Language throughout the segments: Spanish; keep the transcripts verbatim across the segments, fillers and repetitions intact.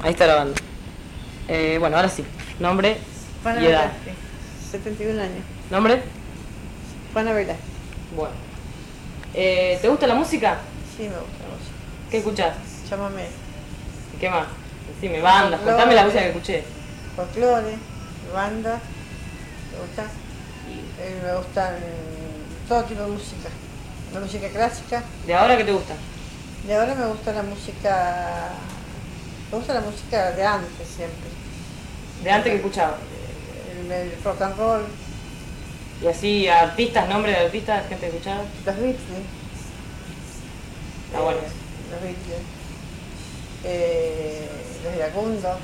Ahí está grabando. Eh, bueno, ahora sí. Nombre Juana y edad. Velázquez, setenta y un años. ¿Nombre? Juana Velázquez. Bueno. Eh, ¿Te gusta la música? Sí, me gusta la música. ¿Qué escuchás? Chamamé. ¿Y qué más? Decime, bandas, Folclore. contame la música que escuché. Folclore, banda. ¿Me gusta? Eh, me gustan todo tipo de música. La música clásica. ¿De ahora qué te gusta? De ahora me gusta la música. Me gusta la música de antes siempre. ¿De antes que escuchabas? El, el rock and roll, Y así, artistas, nombre de artistas, gente que escuchaba. los Beatles. Ah, bueno. Eh, los Beatles. Eh, los Iracundo.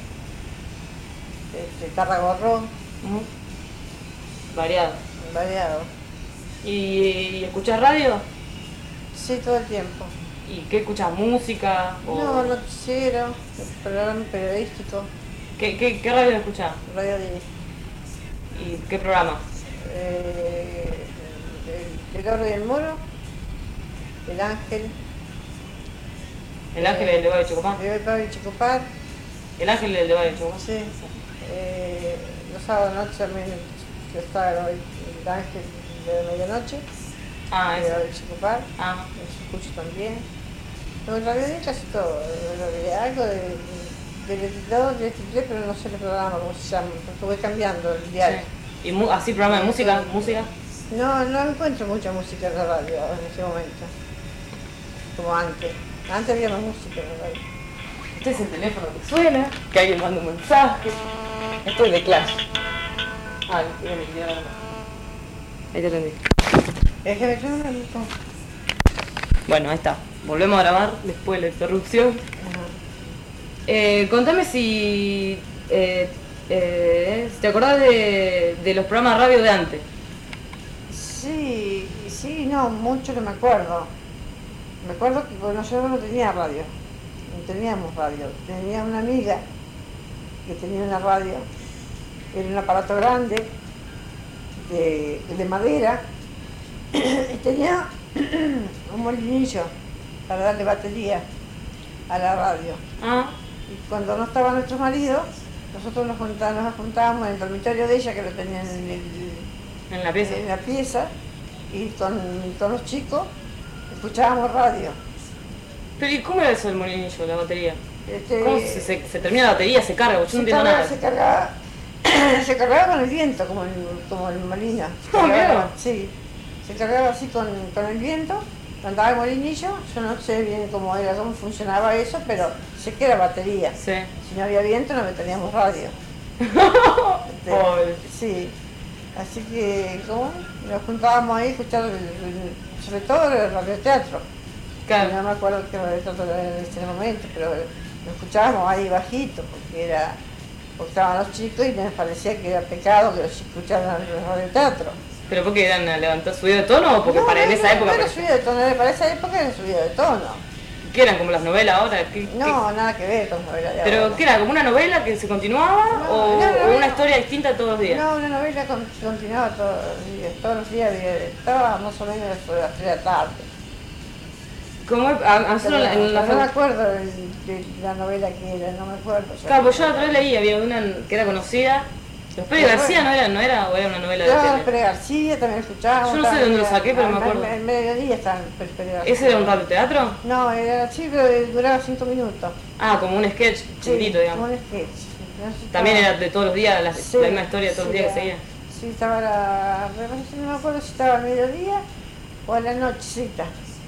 Este, Tarragorro, Ujú. Variado. variado. ¿Y, y escuchás radio? Sí, todo el tiempo. ¿Y qué escuchás? ¿Música? O... No, noticiero, programa periodístico, ¿Qué, qué, qué radio escuchás? radio de ¿Y qué programa? eh, el, el Oro y el Moro, el Ángel, ¿El Ángel del de Valle de Chocopán? el Pablo Chicopar, ¿El Ángel del de Valle de Chocopán? sí, eh, los sábados noche también que está el, el Ángel de medianoche, Ah, el ese. Pablo Chicopar, Ah, lo escucho también. No, en realidad de casi todo, en realidad algo de, del veintitrés, del veintitrés, pero no sé el programa, cómo se llama, porque voy cambiando el diario. sí. ¿Y mu- así programa de música? ¿Música? No, no encuentro mucha música en la radio en este momento, como antes. Antes había más música en la radio. Este es el teléfono que suena, que alguien manda un mensaje. Estoy de clase. Ah, mira, me quería grabar. Ahí te atendí. Es que yo no me gusta. Bueno, ahí está. Volvemos a grabar después de la interrupción. Eh, contame si, eh, eh, si te acordás de, de los programas de radio de antes. Sí, sí, no, mucho no me acuerdo. Me acuerdo que cuando yo no tenía radio, no teníamos radio. Tenía una amiga que tenía una radio, era un aparato grande, de, de madera, y tenía un molinillo para darle batería a la radio. Ah, Y cuando no estaba nuestro marido, nosotros nos juntábamos, nos juntábamos en el dormitorio de ella, que lo tenían en, el, en la pieza. en la pieza, y con, con los chicos escuchábamos radio. Pero ¿y cómo era eso del molinillo, la batería? Este, ¿Cómo se, se, se termina la batería, se carga? Yo no se, entiendo cargaba, nada. se, cargaba, se cargaba con el viento, como el, como el molino. Se Ah, cargaba, mira. sí, se cargaba así con, con el viento, andaba el molinillo. Yo no sé bien cómo era, cómo funcionaba eso, pero sé que era batería. Sí. Si no había viento no teníamos radio. Este, Pobre. sí, así que ¿cómo? Nos juntábamos ahí a escuchar, el, el, sobre todo el radioteatro. Claro. No me acuerdo qué radioteatro era en ese momento, pero lo escuchábamos ahí bajito, porque era porque estaban los chicos y nos parecía que era pecado que los escucharan el radioteatro. ¿Pero por qué eran a levantar subido de tono o porque No, para en no, esa no, época? no era parecía- subido de tono, era- para esa época era subido de tono. ¿Qué eran como las novelas ahora? ¿Qué- qué- No, nada que ver con novela de ¿Pero ahora. qué era? ¿Como una novela que se continuaba No, o, una o novela. una historia distinta todos los días? No, una novela con- continuaba todos los días, todos los días había- estaba más o menos sobre las tres de la tarde. Como a, a nosotros Pero en la, en la no me fac- acuerdo de, de la novela que era, no me acuerdo. ya. Claro, pues yo la otra vez leí, había una que era conocida. Los Pérez Pero García bueno. no era, no era, o era una novela de Estaba tele. Pérez García, también escuchábamos. Yo no sé de dónde lo saqué, pero me acuerdo. En mediodía estaba Pérez García. ¿Ese era un radioteatro? No, era así, pero duraba cinco minutos. Ah, como un sketch chiquitito, Sí, digamos. como un sketch. No sé si También estaba- era de todos los días, la, Sí, la misma historia de todos los sí, días que era- seguía. Sí, estaba la... no me acuerdo si estaba al mediodía o a la nochecita.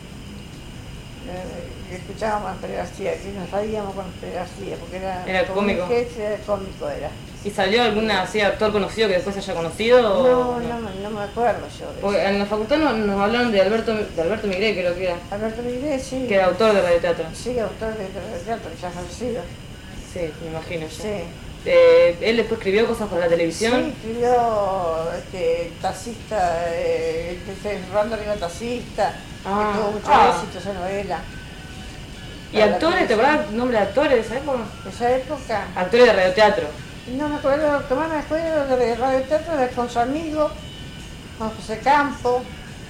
Eh, escuchábamos a Pérez García, que nos reíamos con Pérez García, porque era, Era como cómico. un sketch, era cómico era. ¿Y salió algún así actor conocido que después se haya conocido? No, o no, me- no me acuerdo yo de Porque eso. en la facultad nos, nos hablaron de Alberto, de Alberto Migré, creo que era, Alberto Migré, sí. que era autor de radioteatro. Sí, autor de de teatro, ya fallecido. Sí, me imagino. ya. Sí. Eh, él después escribió cosas para la Sí, televisión. escribió este, taxista, eh, este, Rolando Arriba Taxista, Ah, que tuvo mucho ah. éxito esa novela. ¿Y Para la actores? ¿Te televisión. acuerdas el nombre de actores de esa época? De esa época, Actores de radioteatro. no me acuerdo, lo que más me acuerdo de Radio Teatro de con su amigo, con José Campo.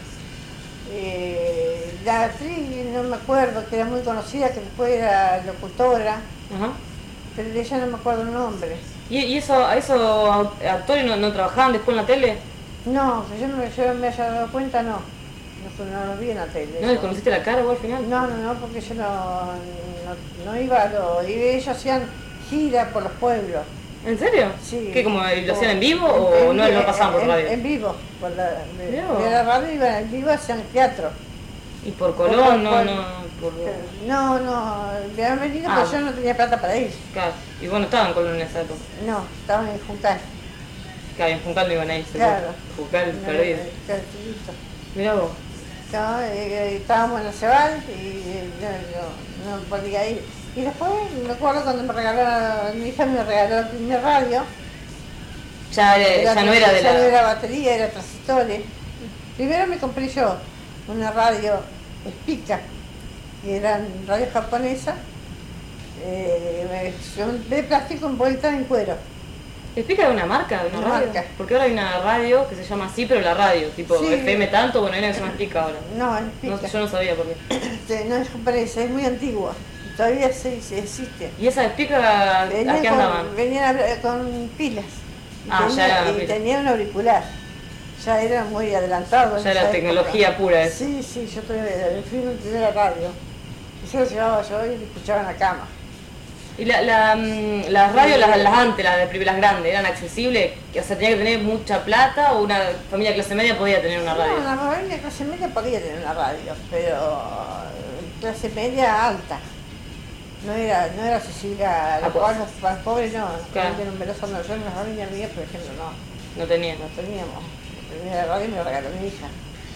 Eh, la actriz, no me acuerdo, que era muy conocida, que después era locutora. Ajá. pero de ella no me acuerdo el nombre. ¿Y, y eso, esos actores no, no trabajaban después en la tele? No, que yo, no, yo me haya dado cuenta, no. No, no lo vi en la tele. ¿No les conociste la cara vos al final? No, no, no, porque yo no, no, no iba a lo... Y ellos hacían gira por los pueblos. ¿En serio? Sí. ¿Qué, como lo hacían en vivo en, o en, no lo pasaban por en, radio? En vivo, por la, de, de la radio iban en vivo, hacían teatro. ¿Y por Colón? Por, no, por, no, por... no, no, me habían venido, ah, pero yo no tenía plata para ir. Claro, y vos no estaban en Colón en esa época. No, estaban en Juncal. Claro, en Juncal no iban a ir, claro. Juncal no, perdido. Claro, mirá vos. No, eh, estábamos en la Cebal y no, no, no podía ir. Y después me acuerdo cuando me regalaron, mi hija me regaló el primer radio. Ya, era, ya no era de ya la... no era batería, era transistores. Primero me compré yo una radio Spica, que era radio japonesa, eh, de plástico envuelta en cuero. ¿Explica de una marca? ¿De una, una radio? marca. Porque ahora hay una radio que se llama así, pero la radio, tipo sí. F M tanto, bueno, hay una que se llama Spica ahora. No, es Spica. No, yo no sabía por qué. No es japonesa, es muy antigua. Todavía sí, sí existe. ¿Y esa Spica a qué andaban? Venían con pilas. Ah, tenía, ya era y pila. tenía un auricular. Ya era muy adelantado. Ya era tecnología época. Pura eso. Sí, sí, yo tuve, fui mi primera radio. Y yo lo llevaba yo y lo escuchaba en la cama. ¿Y la, la, las radios, las, las antes, las de primeras grandes, eran accesibles? O sea, ¿tenía que tener mucha plata o una familia de clase media podía tener una radio? No, una familia de clase media podía tener una radio, pero clase media alta. No era, no era accesible a los, a los, a los pobres, no. Claro. No numerosa, no. Yo en la familia mía, por ejemplo, no. No tenía. No teníamos. La primera radio me la regaló mi hija.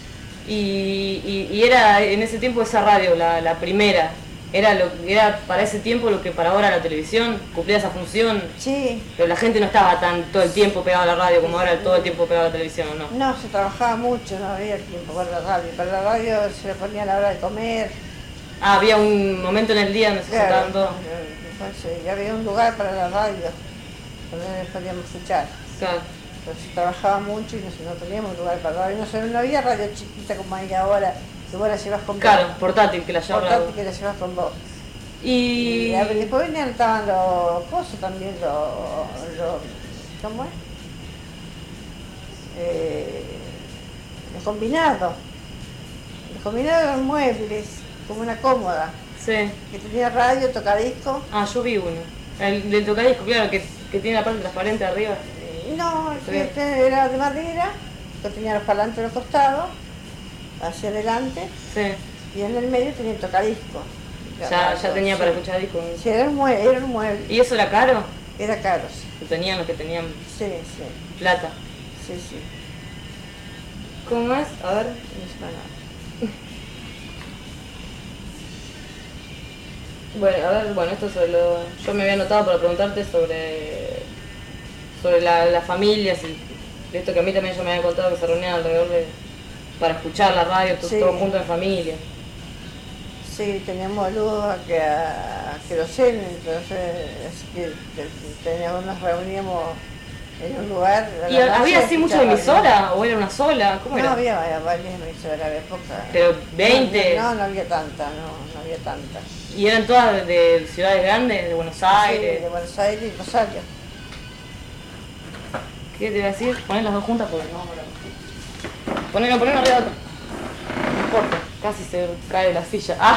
Y, y, y era en ese tiempo esa radio, la, la primera, era lo era para ese tiempo lo que para ahora la televisión, cumplía esa función. Sí. Pero la gente no estaba tan todo el tiempo pegado a la radio como ahora todo el tiempo pegado a la televisión, ¿o no? No, se trabajaba mucho, no había tiempo para la radio. Para la radio se le ponía a la hora de comer. Ah, había un momento en el día donde se claro, sentaban todos. Entonces, ya había un lugar para la radio, donde podíamos escuchar. Claro. Entonces se trabajaba mucho y no, no teníamos lugar para radio. No, no había radio chiquita como hay ahora, que vos la llevas con vos. Claro, portátil que la llevas. Portátil que la llevas con vos. Y... y después venían, estaban los cosas también, los, los ¿cómo es? Eh, los combinados. Los combinados eran muebles, como una cómoda. Sí. Que tenía radio, tocadiscos. Ah, yo vi uno. El del tocadisco, claro, que, que tiene la parte transparente arriba. No, este era de madera, que tenía los parlantes a los costados, hacia adelante, sí. Y en el medio tenía el tocadisco. Ya, ya tenía sí. para escuchar discos. Sí, era un mueble, era un mueble. ¿Y eso era caro? Era caro, sí. Lo tenían los que tenían Sí, sí. plata. Sí, sí. ¿Cómo es? A ver. Bueno, a ver, bueno, esto sobre lo... Yo me había anotado para preguntarte sobre sobre la, las familias y de esto que a mí también yo me habían contado que se reunían alrededor de... para escuchar la radio, todos, sí. todos juntos en familia. Sí, teníamos luz a que, a, a queroseno, entonces así que teníamos, nos reuníamos en un lugar. ¿Y había así mucha emisora o era una sola? ¿Cómo no, era? había, había varias emisoras, había pocas. ¿Pero veinte? No, no, no había tanta, no, no había tanta. ¿Y eran todas de, de ciudades grandes, de Buenos Aires? Sí, de Buenos Aires y Rosario. ¿Qué te iba a decir? Poner las dos juntas porque no, no. Poner, poner una arriba de otra. No importa, casi se cae la silla. Ah.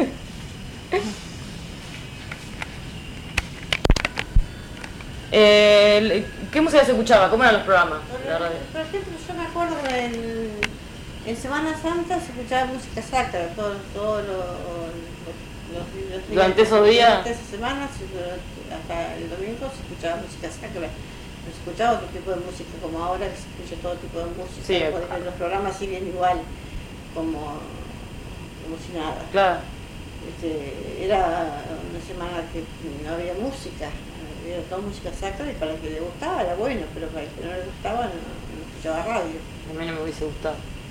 eh, ¿Qué música se escuchaba? ¿Cómo eran los programas? La radio? Por ejemplo, yo me acuerdo que en, en Semana Santa se escuchaba música sacra, todos todo lo, los, los días. Durante esos días. Durante esas semanas, hasta el domingo, se escuchaba música sacra. No se escuchaba otro tipo de música como ahora, que se escucha todo tipo de música. Sí, porque los programas siguen igual, como, como si nada. Claro. Este, era una semana que no había música, había toda música sacra y para el que le gustaba era bueno, pero para el que no le gustaba no, no escuchaba radio. A mí no me hubiese gustado.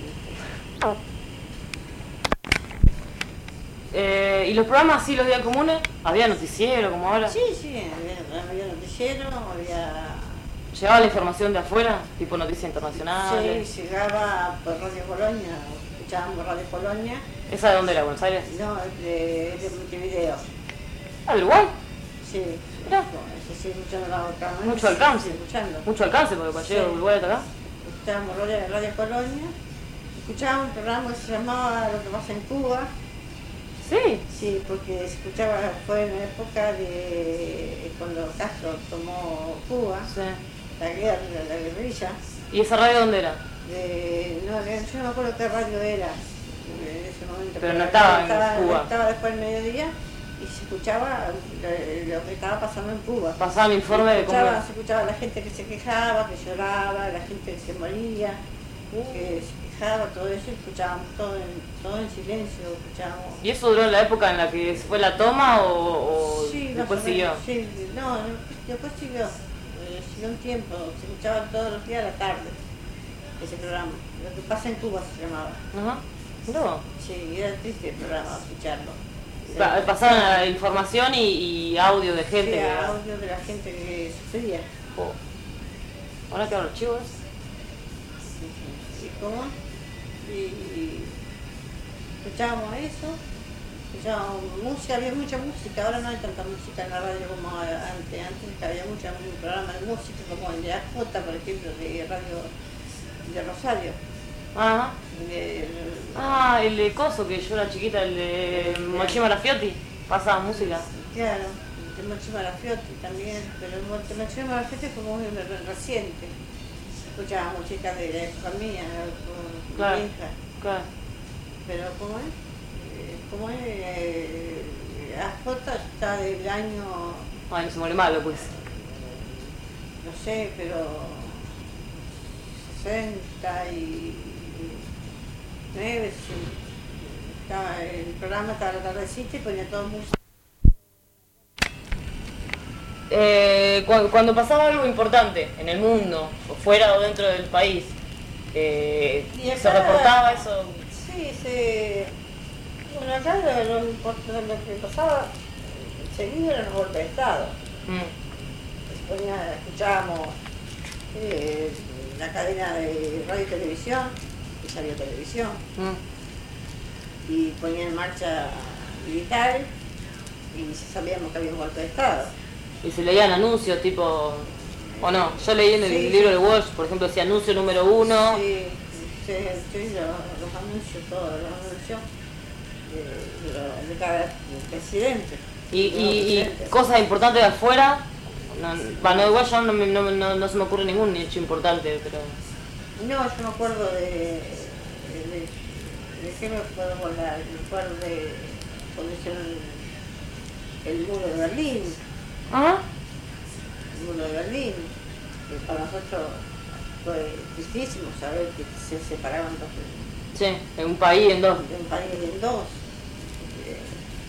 Eh, ¿Y los programas así, los días comunes? ¿Había noticiero como ahora? Sí, sí, había, había noticiero, había... ¿Llegaba la información de afuera? ¿Tipo noticias internacionales? Sí, llegaba por Radio Colonia, escuchábamos Radio Colonia. ¿Esa de dónde era? ¿Buenos Aires? No, de, de Montevideo. ¿Ah, de Uruguay? Sí, Mirá. Eso sí, escuchando la boca. Mucho alcance. Escuchando. Mucho alcance, porque cuando llega Sí. Uruguay hasta acá. Escuchábamos Radio, Radio Colonia. Escuchábamos un programa que se llamaba Lo que pasa en Cuba. Sí. Sí, porque se escuchaba, fue en la época de cuando Castro tomó Cuba, Sí. la guerra, la guerrilla. ¿Y esa radio dónde era? De, no, yo no me acuerdo qué radio era en ese momento. Pero no estaba en estaba, Cuba. Estaba después del mediodía y se escuchaba lo, lo que estaba pasando en Cuba. Pasaba el informe se de cómo... escuchaba, se escuchaba la gente que se quejaba, que lloraba, la gente que se moría, Uh. que se quejaba, todo eso, escuchábamos todo en, todo en silencio, escuchábamos. ¿Y eso duró en la época en la que se fue la toma o, o Sí, después más o siguió? menos, sí, no, después siguió, eh, siguió un tiempo, se escuchaba todos los días a la tarde ese programa. Lo que pasa en Cuba se llamaba. Ajá. No. Sí, era triste el programa escucharlo. Pa- Pasaban la información y, y audio de gente. Sí, que... audio de la gente que sufría. Oh. Ahora que los chivos. ¿Y cómo? Y, y escuchábamos eso, escuchábamos música, había mucha música, ahora no hay tanta música en la radio como antes, antes había mucho un programa de música como el de A J, por ejemplo, de Radio de Rosario. Ajá. De, Ah, el de Coso, que yo era chiquita, el de Mochima Rafiotti. Pasaba música. Claro, de Mochi Marafiotti también, pero el de Mochi Marafiotti fue muy reciente. Escuchaba música de la época mía, con Claro. mi hija. Claro. Pero ¿cómo es? Eh, ¿Cómo es? Eh, A J está del año, Ay, se muere malo, pues. no sé, pero sesenta y nueve, estaba, el programa estaba a la tardecita y ponía todo música. Eh, cuando, cuando pasaba algo importante en el mundo, o fuera o dentro del país, eh, Y acá- ¿se reportaba eso? Sí, se... Bueno, acá lo, lo, import- lo que pasaba seguido eran los golpes de Estado. Mm. Se ponía, escuchábamos eh, la cadena de radio y televisión, que salió televisión, Mm. y ponía en marcha militares y sabíamos que había un golpe de Estado. Y se leían anuncios tipo, o no, yo leí en el Sí, libro sí. de Walsh, por ejemplo, decía anuncio número uno. Sí, sí, sí, los, los anuncios, todos los anuncios de, de, lo- de cada presidente. Y, de los y, y presidentes. cosas importantes de afuera, no, bueno, igual ya no, me- no, no, no se me ocurre ningún hecho importante, pero... No, yo me acuerdo de, de, de, de qué me puedo acordar, me acuerdo de cuando hicieron el, el muro de Berlín, Ajá. el muro de Berlín, que para nosotros fue difícil saber que se separaban dos, Sí, en un país, en dos. de un país en dos. Eh,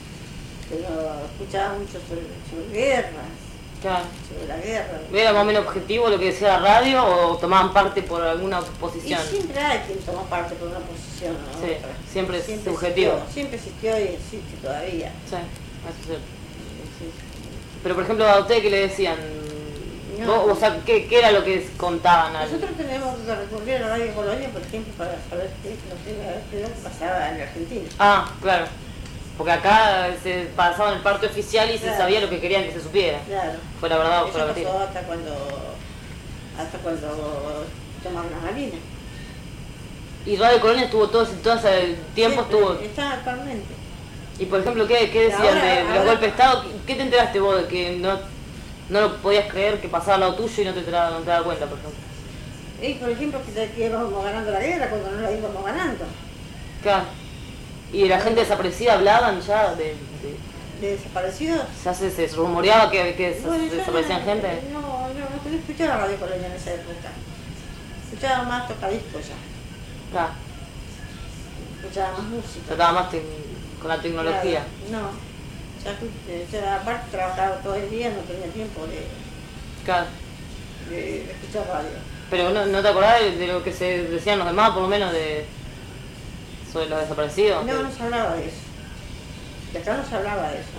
pero escuchaba mucho sobre, sobre guerras, Claro. sobre la guerra. ¿Era más o menos objetivo lo que decía la radio o tomaban parte por alguna Y posición? siempre hay quien toma parte por una posición o Sí, otra. siempre es subjetivo. Existió, siempre existió y existe todavía. Sí, eso es cierto. Sí. Pero por ejemplo, a usted, ¿qué le decían? No. Vos, o sea, ¿qué, ¿qué era lo que contaban? Al... Nosotros tenemos que recurrir a la radio Colonia, por ejemplo, para saber qué, no sé, qué es lo que pasaba en Argentina. Ah, claro. Porque acá se pasaba en el parte oficial y se Claro. sabía lo que querían que se supiera. Claro. Fuera verdad o Eso fuera pasó mentira. hasta cuando, hasta cuando tomaron las marinas. Y Radio Colonia estuvo todo, ese- todo ese tiempo Siempre, estuvo... está actualmente. Y por ejemplo, ¿qué, qué decían Ahora- de, de los ahora- golpes de Estado? ¿Qué- ¿Qué te enteraste vos de que no, no lo podías creer que pasaba al lado tuyo y no te, tra- no te dabas cuenta, por ejemplo? Y por ejemplo, que, que íbamos ganando la guerra cuando no la íbamos ganando. Claro. ¿Y de la gente desaparecida hablaban ya de... de- De desaparecidos. ya se, se rumoreaba que, que des- Bueno, yo desaparecían no, gente? No, no, no, no escuchaba Radio Colonia en esa época. Escuchaba más tocadiscos ya. Claro. Escuchaba más música. Trataba más te- con la tecnología. Claro, no. Ya, escu- ya aparte trabajaba todo el día, no tenía tiempo de, Claro. de, de escuchar radio. Pero no, ¿no te acordás de, de lo que se decían los demás, por lo menos, de sobre los desaparecidos? No, no se hablaba de eso. De acá no se hablaba de eso.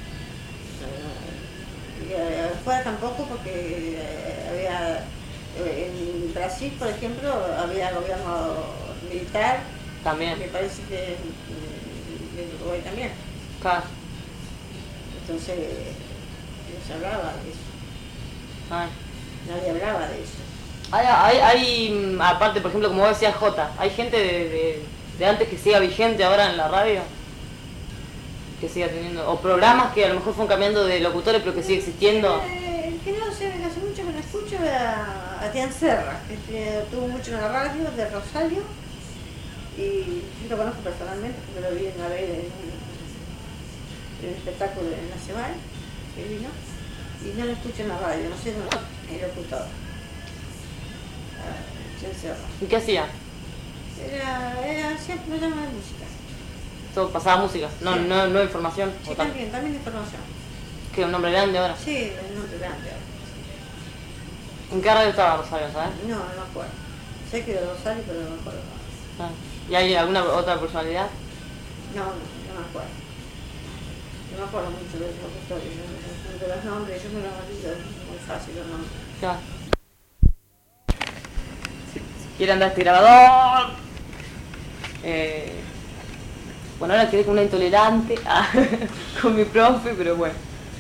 Ah. Y eh, afuera tampoco porque eh, había, eh, en Brasil, por ejemplo, había gobierno militar, También. me parece que en en Uruguay también. Claro. Entonces, no se hablaba de eso. Ah. Nadie hablaba de eso. Hay, hay, hay, aparte, por ejemplo, como vos decías, Jota, ¿hay gente de, de, de antes que siga vigente ahora en la radio? Que siga teniendo, o programas que a lo mejor fueron cambiando de locutores pero que sigue existiendo. Eh, el que no sé, hace mucho que no escucho a, a Tian Serra, que eh, tuvo mucho en la radio de Rosario, y yo lo conozco personalmente porque lo vi una vez en un, en un espectáculo nacional que vino, y no lo escucho en la radio, no sé, no, el locutor. Tian Serra. ¿Y qué hacía? Era, era siempre me llama de música. Todo pasaba música, no, Sí. no, no información. Sí, o tal. también, también información. Que un nombre grande ahora. Sí, el nombre grande. ¿En qué radio estaba Rosario, sabes? No, no me acuerdo. Sé que de Rosario, pero no me acuerdo. Ah. ¿Y hay alguna otra personalidad? No, no, no me acuerdo. No me acuerdo mucho de los locutores, de los nombres, yo me los olvido, es muy fácil los nombres. Claro. Si, si quiere andar este grabador. Eh, bueno, ahora quedé con una intolerante ah, con mi profe, pero bueno.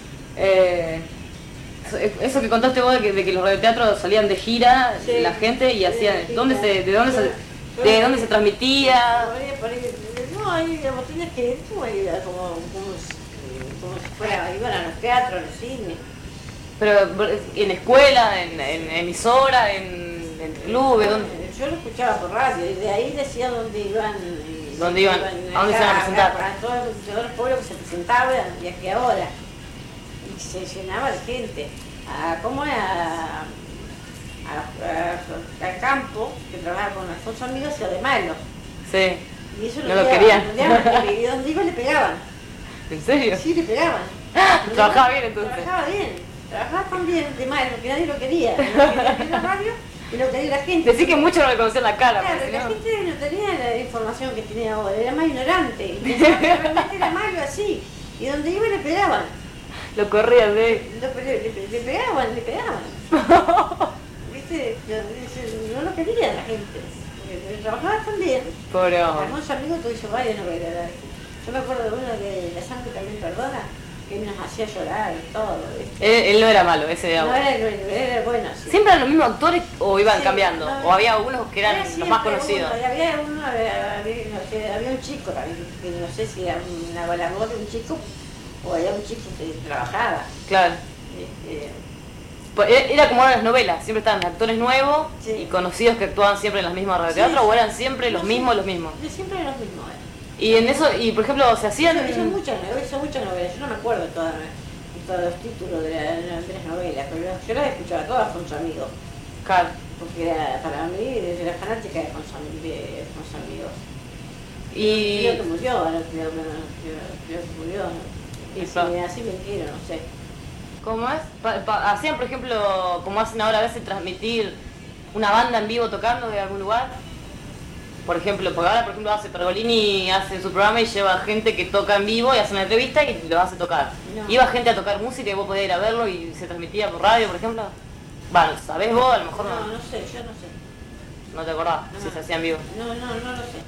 Eh, eso, eso que contaste vos de que, de que los radioteatros salían de gira, Sí, la gente, y sí, hacían. sí, ¿Dónde sí. se, ¿De dónde se, de dónde se transmitía? Por ahí, por ahí, no, ahí vos tenías que ir como, como, como, si- como si fuera, iban a los teatros, a los cines. Pero en escuela, en, en emisora, en, en clubes, ¿dónde? Yo lo escuchaba por radio y de ahí decía dónde iban. y- ¿Dónde iban? ¿A dónde se iban a presentar? acá, a todos los, todos los pueblos que se presentaban y aquí ahora. Y se llenaba de gente. A, ¿Cómo era? A, a- al campo, que trabajaba con Alfonso Amigos y de Malo. Sí. Y eso No lo llevaban, querían. lo llevaban, y donde iba le pegaban. ¿En serio? Sí, le pegaban. Trabajaba bien entonces. Trabajaba bien. Trabajaba tan bien de Malo que nadie lo quería. No quería ir a la radio y lo quería la gente. Decí que muchos no le conocían la cara. Claro, porque si la no- gente no tenía la información que tiene ahora, era más ignorante. Y pensaba que realmente era malo así. Y donde iba le pegaban. Lo corrían de... Lo- Le, le- le pegaban, le pegaban. ¿Viste? No, no lo quería la gente. Porque trabajaba tan bien. Pobre hombre. Algunos amigos que hizo varias novelas. Yo me acuerdo de uno que La sangre también perdona, que nos hacía llorar y todo. ¿viste? Él, él no era malo, ese era No bueno. era, era bueno, sí. ¿Siempre eran los mismos actores o iban Sí, cambiando? no, ¿O había algunos que eran Era los siempre más conocidos? uno, y había uno, había, había- no sé, había un chico también, que no sé si era una balagón de un chico o había un chico que trabajaba. Claro. Este, Pues, e- Era como ahora las novelas, siempre estaban actores nuevos Sí. y conocidos que actuaban siempre en las mismas radioteatros, Sí. o eran siempre los no mismos, sé, los mismos. de siempre eran los mismos. eh. Y en eso, y por ejemplo, se hacían... Hizo, hizo muchas novelas, hizo muchas novelas, yo no me acuerdo todas, todos los títulos de, la- de las novelas, pero yo las escuchaba todas con su amigo, Claro. porque era, para mí era fanática de con su, de, con su amigo. Y... Creo que murió, ahora creo que, creo, creo que murió. Y Así, pa- así mentira, no sé. ¿Cómo es? Pa- pa- hacían, por ejemplo, como hacen ahora a veces, transmitir una banda en vivo tocando de algún lugar. Por ejemplo, porque ahora, por ejemplo, hace Pergolini, hace su programa y lleva gente que toca en vivo y hace una entrevista y lo hace tocar. No. Iba gente a tocar música y vos podías ir a verlo y se transmitía por radio, por ejemplo. Bueno, ¿sabés vos? A lo mejor No, no, no sé, yo no sé. no te acordás No. si se hacía en vivo. No, no, no lo sé.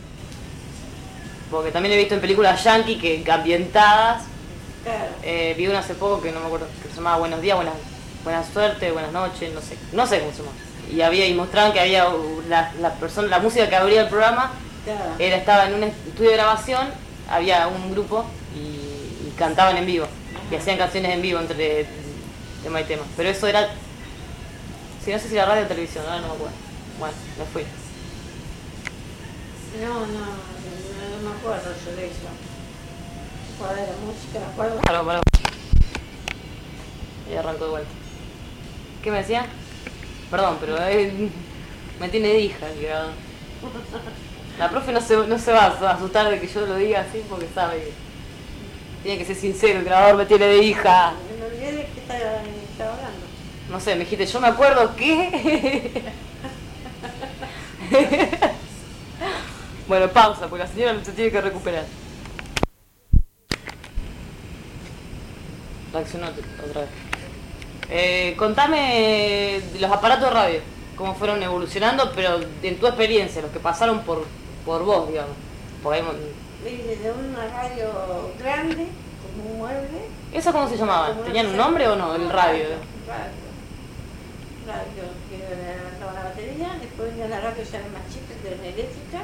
Porque también he visto en películas yankee que ambientadas. Claro. Eh, vi una hace poco que no me acuerdo, que se llamaba Buenos días, buenas, buena suerte, buenas noches, no sé, no sé cómo se llama. Y había, y mostraban que había uh, la, la persona, la música que abría el programa, Claro. era, estaba en un estudio de grabación, había un grupo y, y cantaban en vivo. Y Ajá. hacían canciones en vivo entre tema y tema. Pero eso era, si no sé si era radio o televisión, ahora no me acuerdo. Bueno, me fui. No, no, no, no me acuerdo yo de eso. Me acuerdo de la música, me acuerdo. Pará, pará. Y arrancó de vuelta. ¿Qué me decía? Perdón, pero eh, me tiene de hija el grabador. La profe no se, no se va a asustar de que yo lo diga así porque sabe que tiene que ser sincero, el grabador me tiene de hija. Me olvidé de qué estaba, estaba hablando. No sé, me dijiste, yo me acuerdo que... Bueno, pausa, porque la señora se tiene que recuperar. Reaccionó otra vez. Eh, contame los aparatos de radio, cómo fueron evolucionando, pero en tu experiencia, los que pasaron por, por vos, digamos. Porque hay mon- Vi desde una radio grande, como un mueble, ¿Eso cómo se llamaba? Como ¿Tenían un no sé. nombre o no? El radio. Radio. Radio, que levantaba la batería, después venía la radio ya era más chica, que era una eléctrica.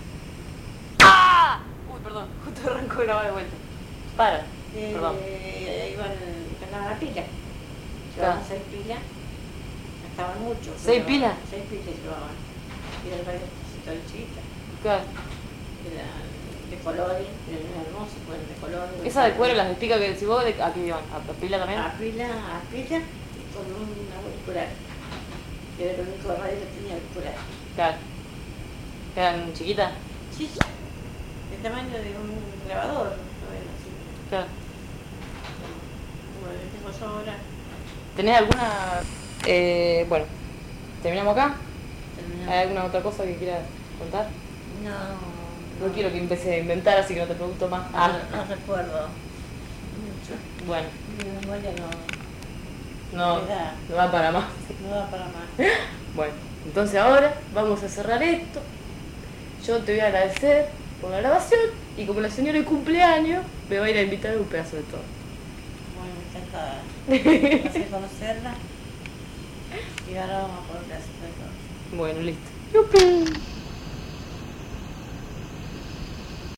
¡Ah! Uy, perdón, justo arrancó de grabar de vuelta. Para, Eh, perdón. Iban, cargaban la pila. Claro. Llevaban seis pilas. Gastaban mucho. ¿Seis pero pilas? Seis pilas llevaban. Y era el radio de chiquita. Claro. Era de colores, era hermoso, pues, de colores. Esa de cuero, las de pica que decís vos, ¿de- ¿a qué iban? ¿A pila también? A pila, a pila y con un auricular. Que era el único radio que tenía auricular. Claro. ¿Eran chiquitas? Sí, sí. El tamaño de un grabador, no era así. Claro. Como el que tengo yo ahora. ¿Tenés alguna...? Eh, bueno, ¿terminamos acá? Terminamos. ¿Hay alguna otra cosa que quieras contar? No. No quiero que empieces a inventar, así que no te pregunto más. No, Ah, no recuerdo mucho. bueno, Mi memoria no, no, Me da. no va para más. no da para más. Bueno, entonces ahora vamos a cerrar esto. Yo te voy a agradecer por la grabación y como la señora de cumpleaños, me va a ir a invitar a un pedazo de todo. Bueno, encantada. Pasé a conocerla. Y ahora vamos a por un pedacito de todo. Bueno, listo. ¡Yupi!